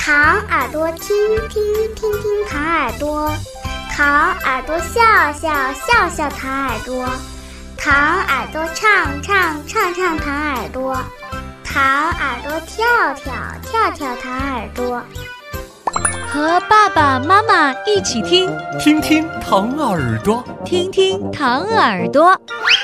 糖耳朵听听听听糖耳朵，糖耳朵笑笑笑笑糖耳朵，糖耳朵唱唱唱唱糖耳朵，糖耳朵跳跳跳跳糖耳朵。 和爸爸妈妈一起听， 听听糖耳朵， 听听糖耳朵。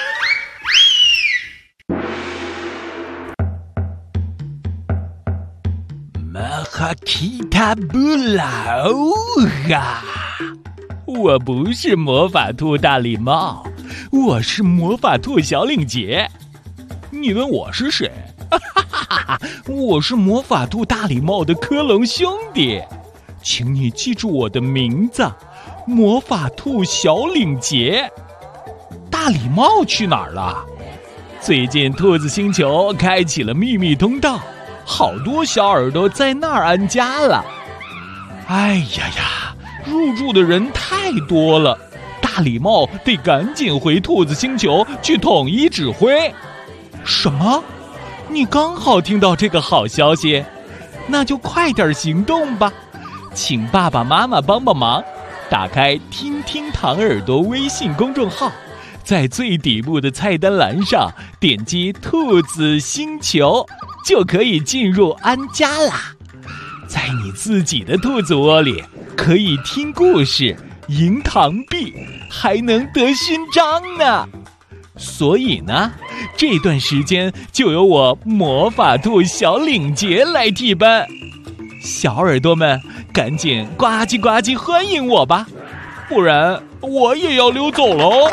马哈提塔布拉欧哈！我不是魔法兔大礼帽，我是魔法兔小领结。你问我是谁？我是魔法兔大礼帽的科隆兄弟，请你记住我的名字，魔法兔小领结。大礼帽去哪儿了？最近兔子星球开启了秘密通道，好多小耳朵在那儿安家了。哎呀呀，入住的人太多了，大礼帽得赶紧回兔子星球去统一指挥。什么？你刚好听到这个好消息，那就快点行动吧。请爸爸妈妈帮帮忙，打开听听糖耳朵微信公众号，在最底部的菜单栏上点击兔子星球，就可以进入安家啦。在你自己的兔子窝里，可以听故事、赢糖币，还能得勋章呢。所以呢，这段时间就由我魔法兔小领结来替班。小耳朵们，赶紧呱唧呱唧欢迎我吧，不然我也要溜走喽。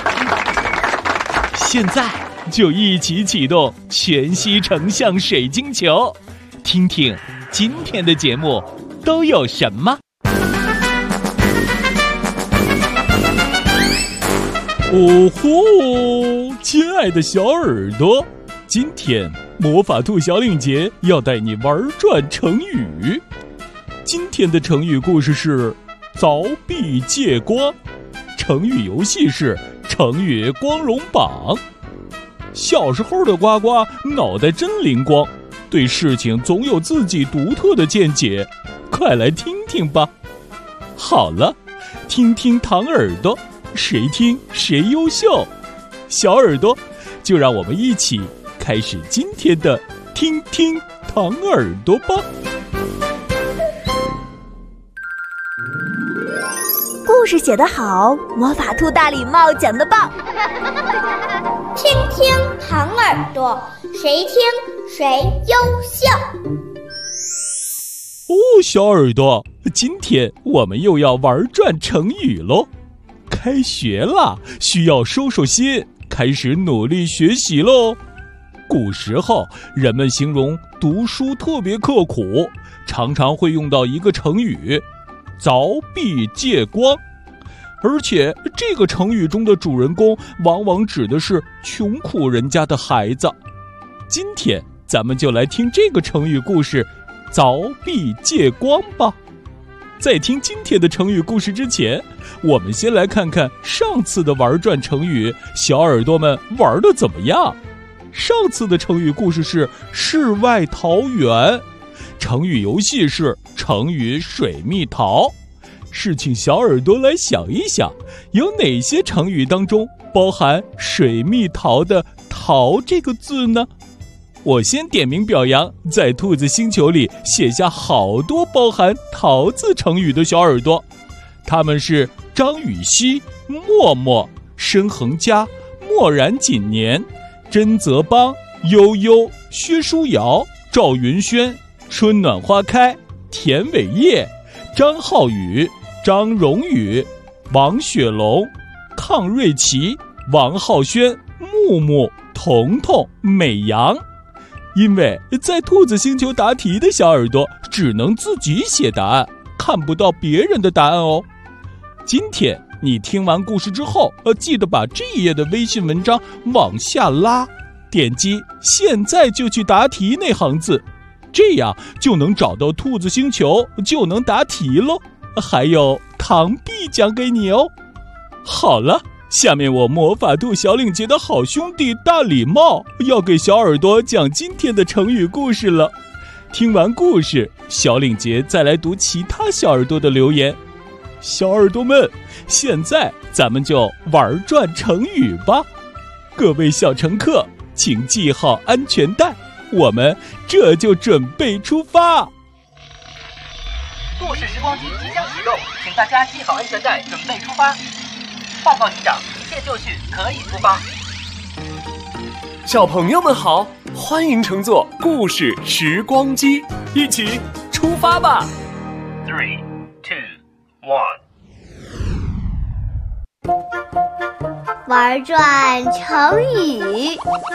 现在就一起启动全息成像水晶球，听听今天的节目都有什么。哦吼，亲爱的小耳朵，今天魔法兔小领结要带你玩转成语。今天的成语故事是凿壁借光，成语游戏是成语光荣榜。小时候的呱呱脑袋真灵光，对事情总有自己独特的见解，快来听听吧。好了，听听糖耳朵，谁听谁优秀。小耳朵，就让我们一起开始今天的听听糖耳朵吧。 故事写得好，魔法兔大礼帽讲得棒。 听听糖耳朵，谁听谁优秀。 哦，小耳朵，今天我们又要玩转成语咯。开学了，需要收收心，开始努力学习咯。古时候人们形容读书特别刻苦，常常会用到一个成语凿壁借光，而且这个成语中的主人公往往指的是穷苦人家的孩子。今天咱们就来听这个成语故事凿壁借光吧。在听今天的成语故事之前，我们先来看看上次的玩转成语，小耳朵们玩得怎么样？上次的成语故事是世外桃源，成语游戏是成语水蜜桃。是请小耳朵来想一想，有哪些成语当中包含水蜜桃的桃这个字呢？我先点名表扬在兔子星球里写下好多包含桃字成语的小耳朵，他们是张雨绮、默默、申恒佳、默然谨年、甄泽邦、悠悠、薛书瑶、赵云轩、春暖花开、田伟业、张浩宇、张荣宇、王雪龙、康瑞琪、王浩轩、木木、彤彤、美阳。因为在兔子星球答题的小耳朵只能自己写答案，看不到别人的答案哦。今天你听完故事之后，记得把这一页的微信文章往下拉，点击现在就去答题那行字，这样就能找到兔子星球，就能答题咯。还有糖币奖给你哦。好了，下面我魔法兔小领结的好兄弟大礼帽要给小耳朵讲今天的成语故事了。 听完故事，小领结再来读其他小耳朵的留言。小耳朵们，现在咱们就玩转成语吧。各位小乘客，请系好安全带，我们这就准备出发。 故事时光机即将启动，请大家系好安全带，准备出发。报告机长，一切就绪，可以出发。 小朋友们好，欢迎乘坐故事时光机，一起出发吧。 3、2、1。 玩转成语。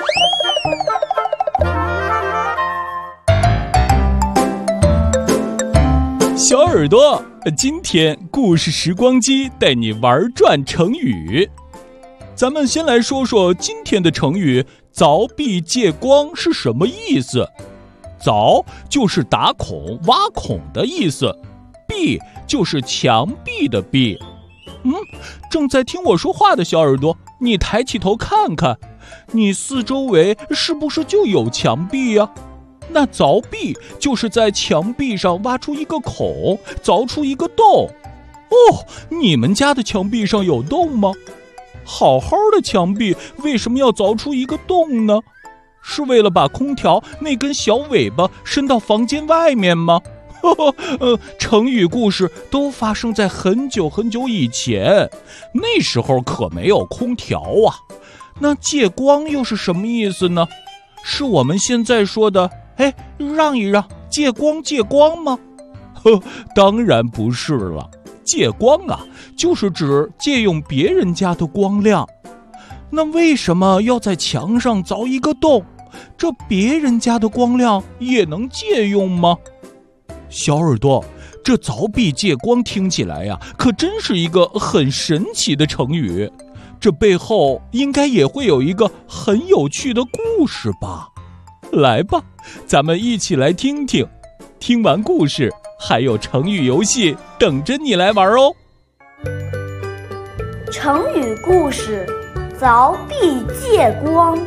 小耳朵，今天故事时光机带你玩转成语。咱们先来说说今天的成语凿壁借光是什么意思。凿就是打孔挖孔的意思，壁就是墙壁的壁。正在听我说话的小耳朵，你抬起头看看，你四周围是不是就有墙壁呀？那凿壁就是在墙壁上挖出一个孔，凿出一个洞。你们家的墙壁上有洞吗？好好的墙壁为什么要凿出一个洞呢？是为了把空调那根小尾巴伸到房间外面吗？成语故事都发生在很久很久以前，那时候可没有空调啊。那借光又是什么意思呢？是我们现在说的让一让，借光吗？当然不是了。借光啊，就是指借用别人家的光亮。那为什么要在墙上凿一个洞？这别人家的光亮也能借用吗？小耳朵，这凿壁借光听起来呀，可真是一个很神奇的成语。这背后应该也会有一个很有趣的故事吧？来吧，咱们一起来听听。听完故事，还有成语游戏等着你来玩哦。 成语故事：凿壁借光。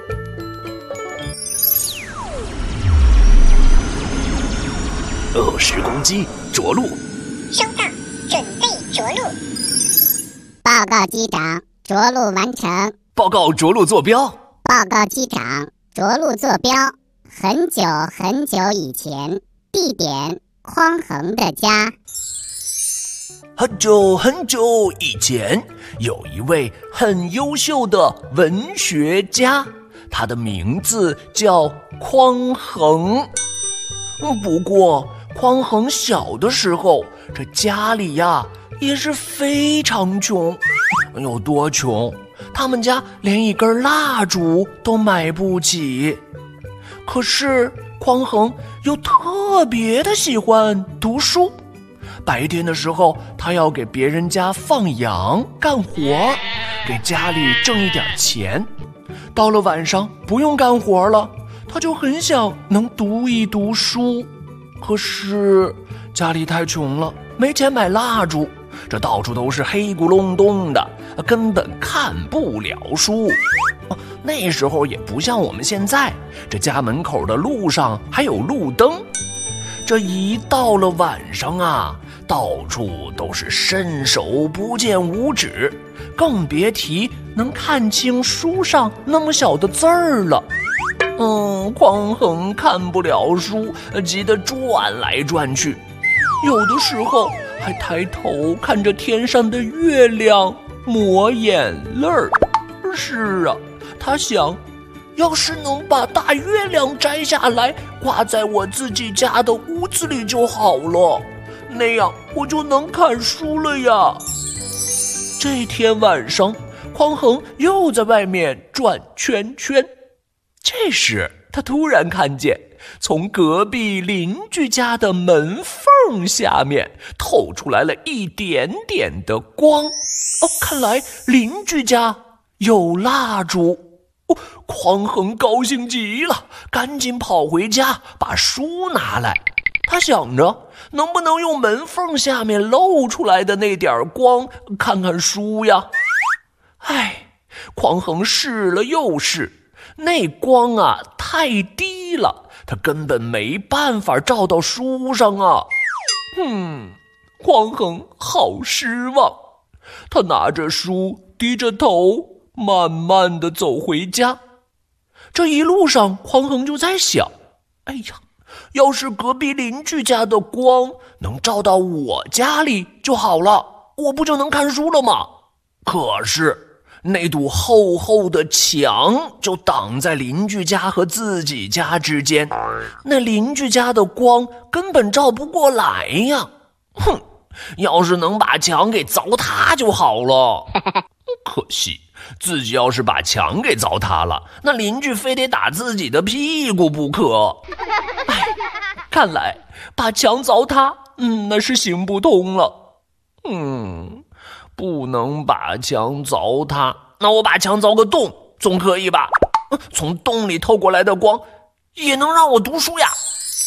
时光机着陆。 收到，准备着陆。报告机长，着陆完成。 报告着陆坐标。 报告机长，着陆坐标。很久很久以前，地点匡衡的家。 很久很久以前，有一位很优秀的文学家，他的名字叫匡衡。不过匡衡小的时候，这家里呀也是非常穷。有多穷？他们家连一根蜡烛都买不起。可是匡衡又特别的喜欢读书。白天的时候，他要给别人家放羊干活，给家里挣一点钱。到了晚上不用干活了，他就很想能读一读书。可是家里太穷了，没钱买蜡烛，这到处都是黑咕隆咚的，根本看不了书。那时候也不像我们现在，这家门口的路上还有路灯。这一到了晚上啊，到处都是伸手不见五指，更别提能看清书上那么小的字儿了。匡衡看不了书，急得转来转去，有的时候还抬头看着天上的月亮抹眼泪儿。是啊，他想，要是能把大月亮摘下来挂在我自己家的屋子里就好了，那样我就能看书了呀。这天晚上，匡衡又在外面转圈圈。这时他突然看见从隔壁邻居家的门缝下面透出来了一点点的光。看来邻居家有蜡烛。匡衡高兴极了，赶紧跑回家把书拿来。他想着能不能用门缝下面露出来的那点光看看书呀。匡衡试了又试，那光啊太低了， 他根本没办法照到书上啊。匡衡好失望，他拿着书，低着头，慢慢地走回家。这一路上，匡衡就在想，哎呀，要是隔壁邻居家的光能照到我家里就好了，我不就能看书了吗？可是那堵厚厚的墙就挡在邻居家和自己家之间，那邻居家的光根本照不过来呀。要是能把墙给凿塌就好了。可惜自己要是把墙给凿塌了，那邻居非得打自己的屁股不可。看来把墙凿塌那是行不通了。不能把墙凿塌，那我把墙凿个洞总可以吧？从洞里透过来的光也能让我读书呀。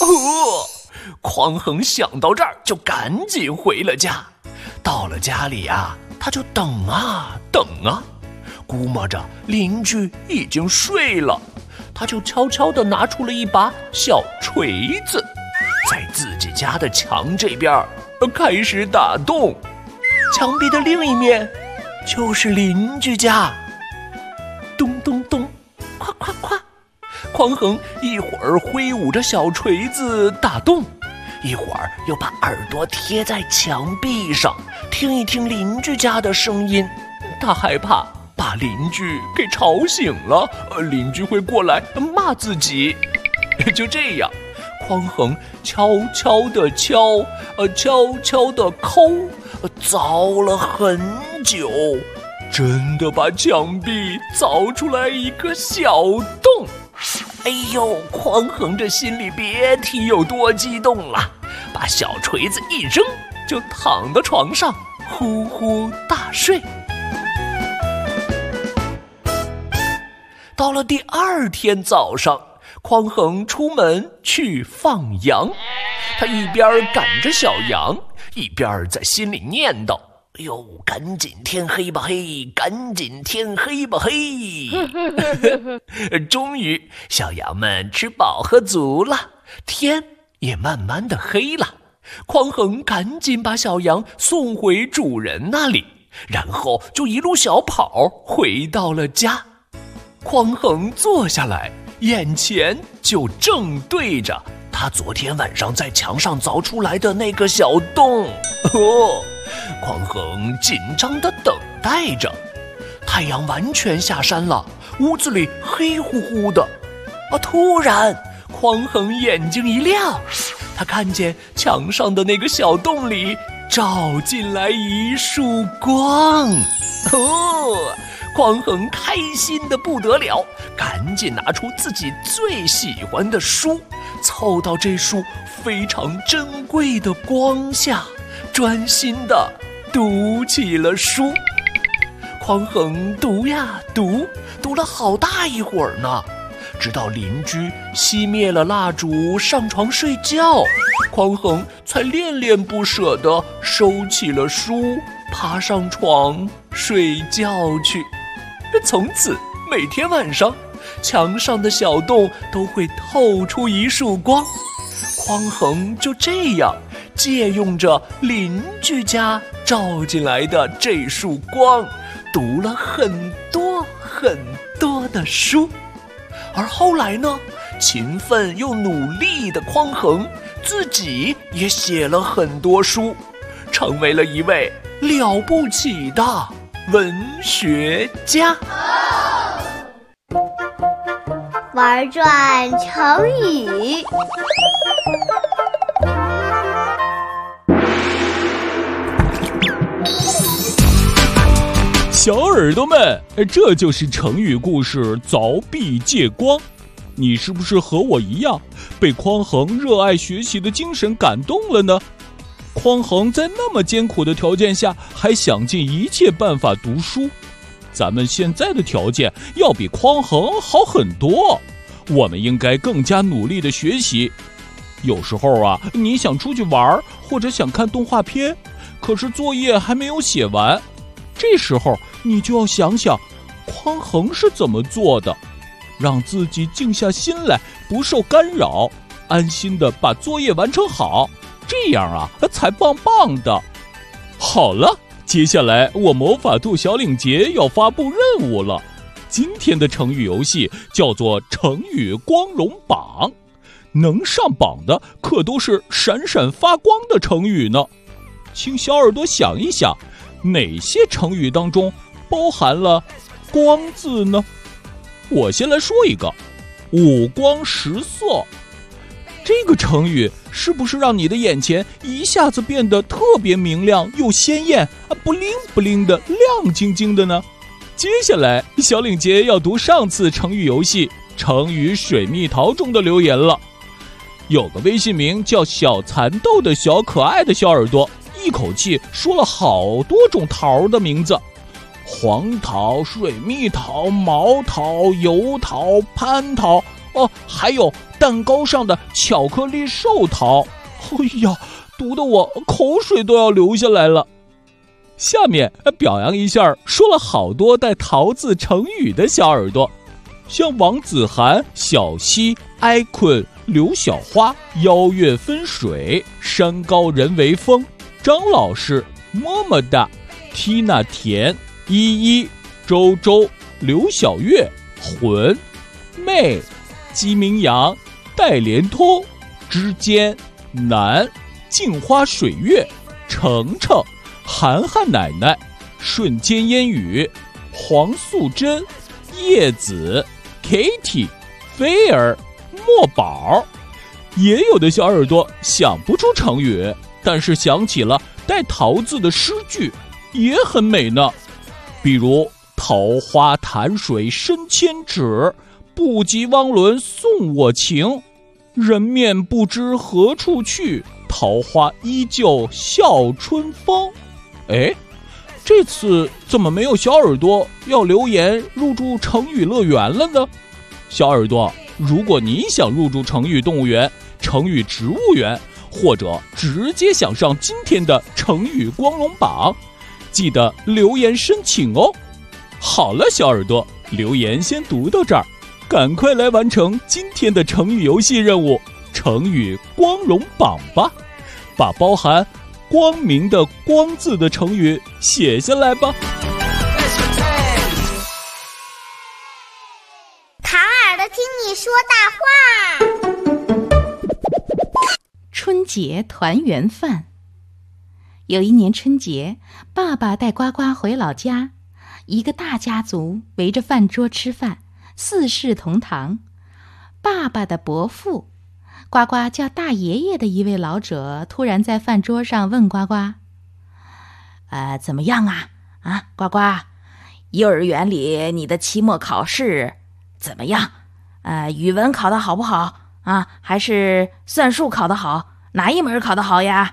匡衡想到这儿就赶紧回了家。到了家里啊，他就等啊等啊，估摸着邻居已经睡了，他就悄悄地拿出了一把小锤子，在自己家的墙这边开始打洞。墙壁的另一面就是邻居家。咚咚咚，夸夸夸，匡衡一会儿挥舞着小锤子打洞，一会儿又把耳朵贴在墙壁上，听一听邻居家的声音。他害怕把邻居给吵醒了，邻居会过来骂自己。就这样，匡衡悄悄地敲，悄悄地抠，凿了很久，真的把墙壁凿出来一个小洞。哎呦，匡衡这心里别提有多激动了，把小锤子一扔，就躺到床上呼呼大睡。到了第二天早上，匡衡出门去放羊，他一边赶着小羊，一边在心里念叨：哎呦，赶紧天黑吧嘿，赶紧天黑吧嘿。终于小羊们吃饱喝足了，天也慢慢的黑了。匡衡赶紧把小羊送回主人那里，然后就一路小跑回到了家。匡衡坐下来，眼前就正对着他昨天晚上在墙上凿出来的那个小洞。匡衡紧张地等待着。太阳完全下山了，屋子里黑乎乎的。突然匡衡眼睛一亮，他看见墙上的那个小洞里照进来一束光。匡衡开心得不得了，赶紧拿出自己最喜欢的书，凑到这束非常珍贵的光下，专心地读起了书。匡衡读呀读，读了好大一会儿呢，直到邻居熄灭了蜡烛上床睡觉，匡衡才恋恋不舍地收起了书，爬上床睡觉去。从此每天晚上，墙上的小洞都会透出一束光。匡衡就这样借用着邻居家照进来的这束光，读了很多很多的书。而后来呢，勤奋又努力的匡衡自己也写了很多书，成为了一位了不起的文学家。 玩转成语。 小耳朵们，这就是成语故事凿壁借光。你是不是和我一样被匡衡热爱学习的精神感动了呢？匡衡在那么艰苦的条件下还想尽一切办法读书，咱们现在的条件要比匡衡好很多，我们应该更加努力的学习。有时候啊，你想出去玩或者想看动画片，可是作业还没有写完，这时候你就要想想匡衡是怎么做的。 让自己静下心来，不受干扰，安心的把作业完成好，这样啊才棒棒的。好了，接下来我魔法兔小领结要发布任务了。今天的成语游戏叫做成语光荣榜，能上榜的可都是闪闪发光的成语呢。请小耳朵想一想，哪些成语当中包含了光字呢？我先来说一个，五光十色。这个成语是不是让你的眼前一下子变得特别明亮又鲜艳不灵不灵的亮晶晶的呢？接下来小领结要读上次成语游戏成语水蜜桃中的留言了。有个微信名叫小蚕豆的小可爱的小耳朵，一口气说了好多种桃的名字，黄桃、水蜜桃、毛桃、油桃、蟠桃，还有蛋糕上的巧克力寿桃。哎呀，读得我口水都要流下来了。下面表扬一下说了好多带桃字成语的小耳朵，像王子涵、小溪、哀困、刘小花、邀月分水、山高人为峰、张老师、么么哒、缇田、依依、周周、刘小月、魂、妹、鸡鸣阳、戴连通、之间、南、镜花水月、程程、涵涵奶奶、瞬间烟雨、黄素贞、叶子、Kitty、菲儿、墨宝。也有的小耳朵想不出成语，但是想起了带桃字的诗句，也很美呢。比如桃花潭水深千尺，不及汪伦送我情，人面不知何处去，桃花依旧笑春风。哎，这次怎么没有小耳朵要留言入驻成语乐园了呢？小耳朵，如果你想入驻成语动物园、成语植物园，或者直接想上今天的成语光荣榜，记得留言申请哦。好了，小耳朵，留言先读到这儿，赶快来完成今天的成语游戏任务——成语光荣榜吧，把包含光明的光字的成语写下来吧。 卡尔的听你说大话。 春节团圆饭。有一年春节，爸爸带呱呱回老家，一个大家族围着饭桌吃饭，四世同堂。爸爸的伯父，呱呱叫大爷爷的一位老者，突然在饭桌上问呱呱：怎么样啊？呱呱，幼儿园里你的期末考试怎么样？语文考得好不好啊？还是算术考得好？哪一门考得好呀？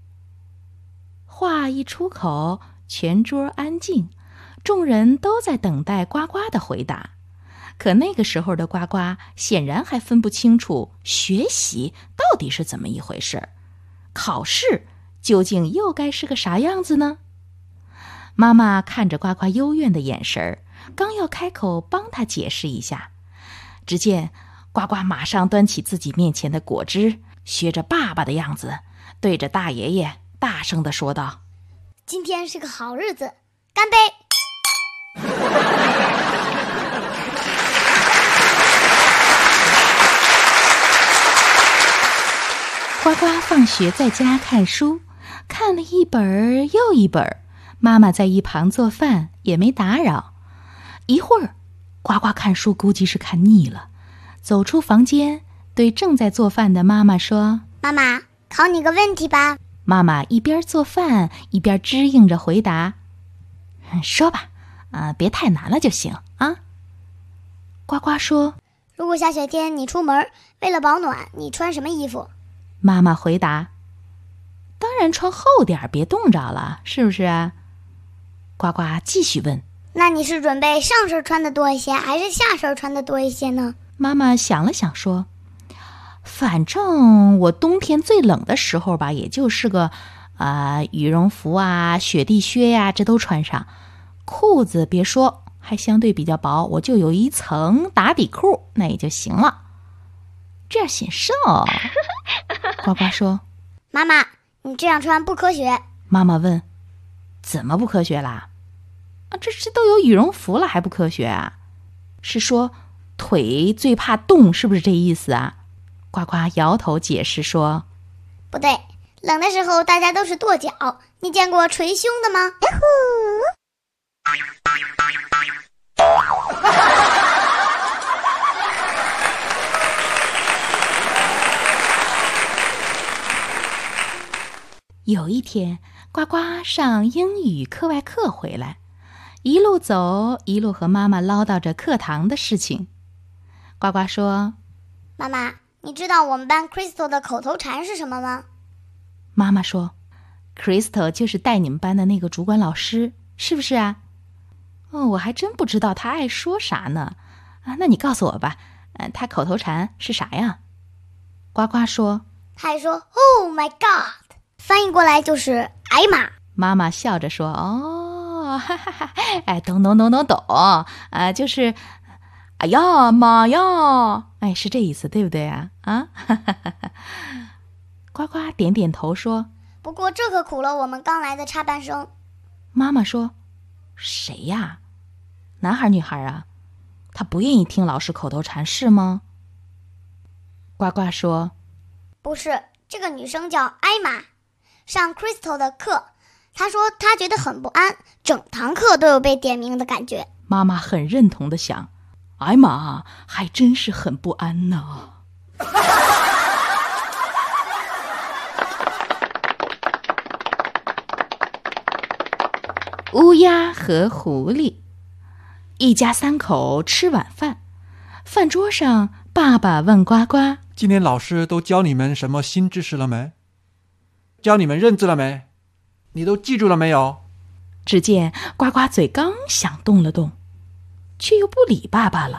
话一出口，全桌安静，众人都在等待呱呱的回答。可那个时候的呱呱显然还分不清楚学习到底是怎么一回事，考试究竟又该是个啥样子呢？妈妈看着呱呱幽怨的眼神，刚要开口帮他解释一下，只见呱呱马上端起自己面前的果汁，学着爸爸的样子，对着大爷爷大声地说道： 今天是个好日子，干杯！ 呱呱放学在家看书，看了一本又一本，妈妈在一旁做饭也没打扰。一会儿，呱呱看书估计是看腻了，走出房间，对正在做饭的妈妈说： 妈妈，考你个问题吧。 妈妈一边做饭一边支应着回答：说吧，别太难了就行啊。呱呱说： 如果下雪天你出门，为了保暖，你穿什么衣服？ 妈妈回答：当然穿厚点，别冻着了，是不是啊？呱呱继续问： 那你是准备上身穿的多一些，还是下身穿的多一些呢？ 妈妈想了想说：反正我冬天最冷的时候吧，也就是个羽绒服啊、雪地靴呀，这都穿上。裤子别说， 还相对比较薄，我就有一层打底裤，那也就行了。这样显瘦。呱呱说： 妈妈，你这样穿不科学。 妈妈问：怎么不科学啦？这都有羽绒服了还不科学啊？是说腿最怕冻，是不是这意思啊？呱呱摇头解释说： 不对，冷的时候大家都是跺脚，你见过捶胸的吗？ 有一天，呱呱上英语课外课回来，一路走一路和妈妈唠叨着课堂的事情。呱呱说： 妈妈，你知道我们班 Crystal 的口头禅是什么吗？ 妈妈说 Crystal 就是带你们班的那个主管老师，是不是啊？我还真不知道他爱说啥呢。那你告诉我吧，他口头禅是啥呀？呱呱说： 他还说 Oh my God， 翻译过来就是哎妈。 妈妈笑着说：哈哈哈，懂，就是哎呀妈呀，是这意思对不对啊？呱呱点点头说： 不过这可苦了我们刚来的插班生。 妈妈说：谁呀？男孩女孩啊？他不愿意听老师口头禅是吗？呱呱说： 不是，这个女生叫艾玛，上 Crystal 的课，她说她觉得很不安，整堂课都有被点名的感觉。 妈妈很认同地想，艾玛还真是很不安呢。乌鸦和狐狸。一家三口吃晚饭，饭桌上爸爸问呱呱： 今天老师都教你们什么新知识了没？教你们认字了没？你都记住了没有？ 只见呱呱嘴刚想动了动，却又不理爸爸了，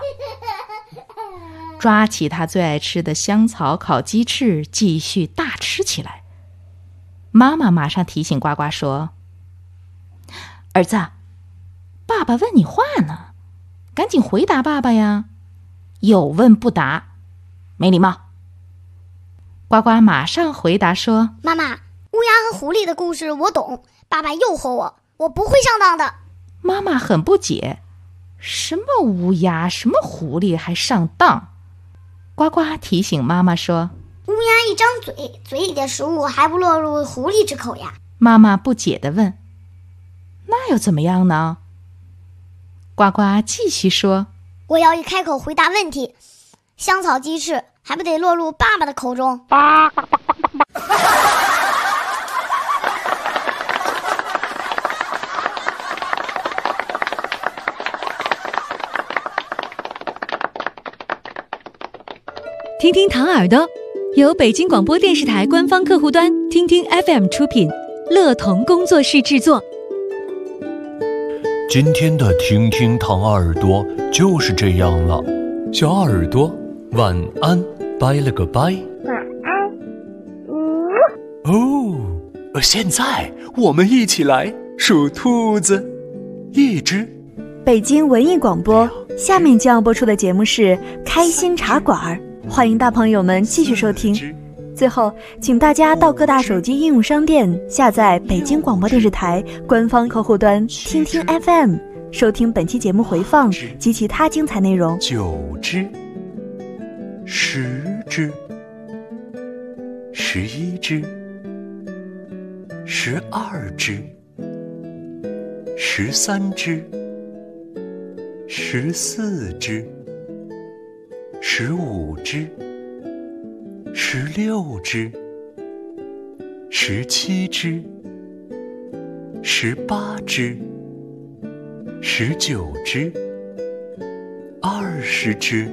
抓起他最爱吃的香草烤鸡翅继续大吃起来。妈妈马上提醒呱呱说：儿子，爸爸问你话呢，赶紧回答爸爸呀，有问不答，没礼貌。呱呱马上回答说： 妈妈，乌鸦和狐狸的故事我懂，爸爸诱惑我，我不会上当的。 妈妈很不解，什么乌鸦，什么狐狸还上当？呱呱提醒妈妈说： 乌鸦一张嘴，嘴里的食物还不落入狐狸之口呀。 妈妈不解地问：那又怎么样呢？呱呱继续说： 我要一开口回答问题，香草鸡翅还不得落入爸爸的口中。 听听糖耳朵由北京广播电视台官方客户端听听 FM 出品，乐童工作室制作。 今天的听听糖耳朵就是这样了，小耳朵晚安，拜了个拜。 晚安。 现在我们一起来数兔子，一只。 北京文艺广播，下面将要播出的节目是开心茶馆，欢迎大朋友们继续收听。最后，请大家到各大手机应用商店下载北京广播电视台官方客户端听听 FM， 收听本期节目回放及其他精彩内容。 9只10只11只12只13只14只15只16只17只18只19只20只。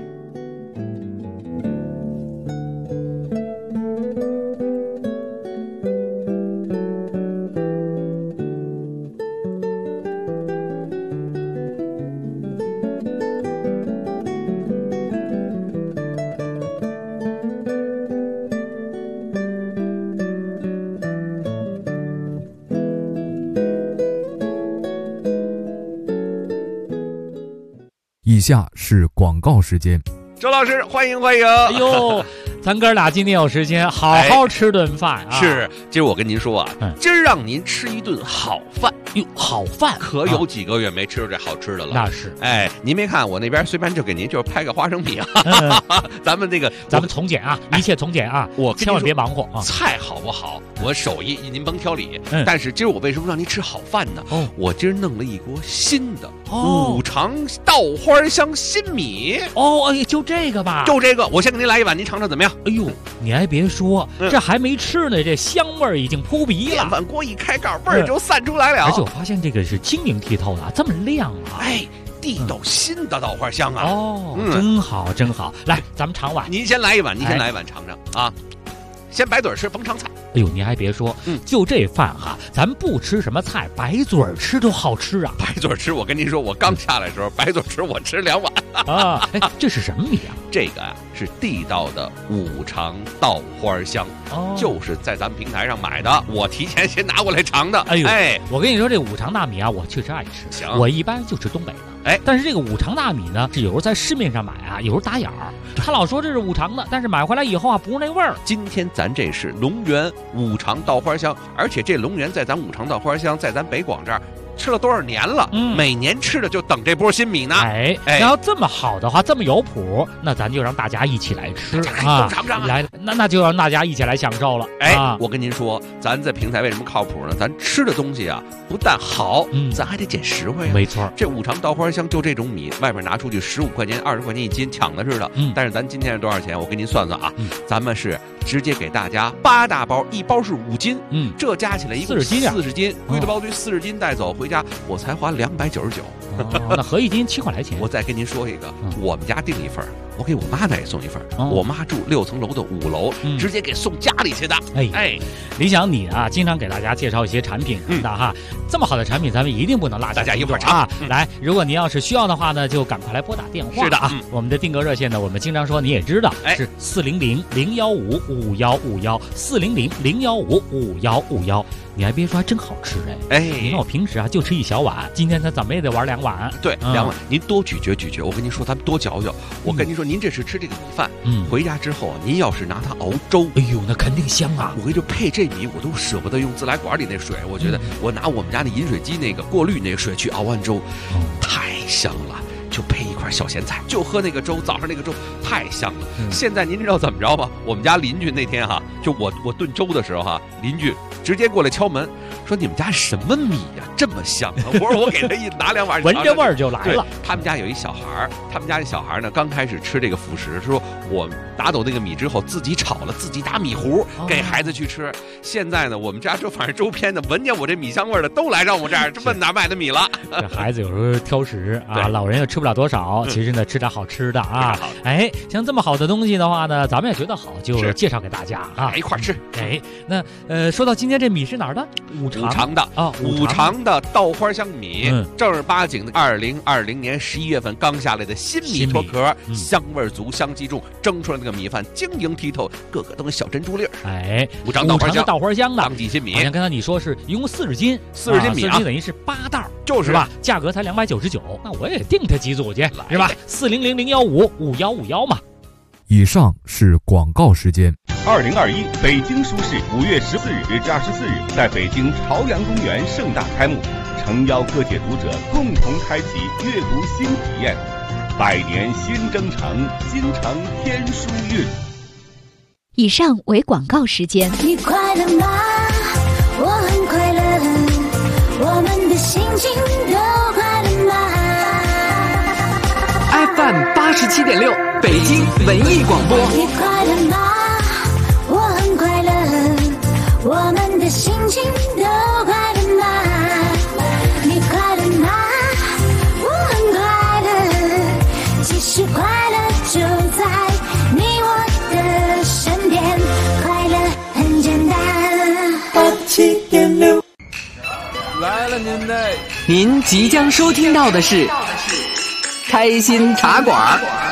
以下是广告时间。 周老师，欢迎欢迎！ 哎呦，咱哥俩今天有时间好好吃顿饭啊！ 是，今儿我跟您说啊，今儿让您吃一顿好饭。 哟，好饭可有几个月没吃着这好吃的了。 那是， 哎，您没看我那边随便就给您就拍个花生米啊。咱们从简啊，一切从简啊， 我千万别忙活啊。 菜好不好，我手艺您甭挑理。但是今儿我为什么让您吃好饭呢？我今儿弄了一锅新的五常稻花香新米。 哎，就这个吧， 就这个，我先给您来一碗，您尝尝怎么样？ 哎呦，你还别说，这还没吃呢，这香味儿已经扑鼻了。 电饭锅一开盖，味儿就散出来了。 而且我发现这个是晶莹剔透的，这么亮啊！ 哎，地道新的稻花香啊！ 真好真好。来，咱们尝碗。 您先来一碗，尝尝啊。先白嘴吃，甭尝菜。 哎呦，你还别说，就这饭哈，咱不吃什么菜，白嘴吃都好吃啊！ 白嘴吃，我跟您说，我刚下来的时候，白嘴吃我吃2碗啊！哎，这是什么米啊？ 这个啊是地道的五常稻花香，就是在咱们平台上买的，我提前先拿过来尝的。 哎，我跟你说，这五常大米啊，我确实爱吃。 行， 我一般就吃东北的。哎，但是这个五常大米呢，是有时候在市面上买啊，有时候打眼儿。他老说这是五常的，但是买回来以后啊，不是那味儿。 今天咱这是龙源五常稻花香，而且这龙源在咱五常稻花香，在咱北广这儿吃了多少年了？每年吃的就等这波新米呢。 哎，然后这么好的话，这么有谱，那咱就让大家一起来吃啊！尝尝来，那就让大家一起来享受了。 哎，我跟您说，咱在平台为什么靠谱呢？咱吃的东西啊，不但好，咱还得捡实惠呀。 没错， 这五常稻花香就这种米，外面拿出去15块钱、20块钱一斤，抢的似的。但是咱今天是多少钱？我给您算算啊，咱们是直接给大家8大包，一包是5斤，这加起来一共40斤，归的包堆40斤带走回家，我才花299。 那合一斤7块来钱。 我再跟您说一个，我们家订一份，我给我妈那也送一份。我妈住6层楼的5楼，直接给送家里去的。 哎，李想你啊，经常给大家介绍一些产品什么的哈，这么好的产品，咱们一定不能落下。 大家一块尝啊！来，如果您要是需要的话呢，就赶快来拨打电话。 是的啊，我们的订购热线呢，我们经常说你也知道，是400-015-5151，400-015-5151。你还别说，还真好吃哎！你看我平时啊就吃一小碗，今天咱怎么也得玩2碗。 对，2碗，您多咀嚼咀嚼。我跟您说，咱们多嚼嚼。我跟您说，您这是吃这个米饭，回家之后啊，您要是拿它熬粥， 哎呦，那肯定香啊！ 我跟你说，配这米我都舍不得用自来管里那水，我觉得我拿我们家那饮水机那个过滤那个水去熬完粥，太香了。就配一块小咸菜，就喝那个粥，早上那个粥太香了。现在您知道怎么着吗？我们家邻居那天哈，就我炖粥的时候哈，邻居直接过来敲门，说你们家什么米呀，这么香啊？我说我给他拿2碗， 闻着味儿就来了。 他们家有一小孩，他们家那小孩呢，刚开始吃这个辅食，说我打走那个米之后，自己炒了，自己打米糊给孩子去吃。现在呢，我们家就反正周边的闻见我这米香味的都来让我这儿问哪买的米了。 这孩子有时候挑食啊，老人又吃不了多少，其实呢吃点好吃的啊。哎，像这么好的东西的话呢，咱们也觉得好，就介绍给大家啊， 一块吃。 哎，那说到今天这米是哪儿的？ 五常的啊，五常的稻花香米，正儿八经的2020年11月份刚下来的新米脱壳，香味足，香气重，蒸出来那个米饭晶莹剔透，个个都跟小珍珠粒儿。 哎， 五常稻花香的当季新米， 好像刚才你说是一共40斤 ，40斤米啊， 等于是8袋， 就是吧？价格才299，那我也订他几组去，是吧？400-015-5151嘛。 以上是广告时间。 2021北京书市5月14日至24日在北京朝阳公园盛大开幕，诚邀各界读者共同开启阅读新体验。百年新征程，京城天书韵。 以上为广告时间。 你快乐吗？我很快乐，我们的心情都快乐吗？ FM 87.6北京文艺广播。 你快乐吗？我很快乐，我们的心情都快乐吗？你快乐吗？我很快乐，其实快乐就在你我的身边，快乐很简单。87.6 来了您嘞！您即将收听到的是开心茶馆。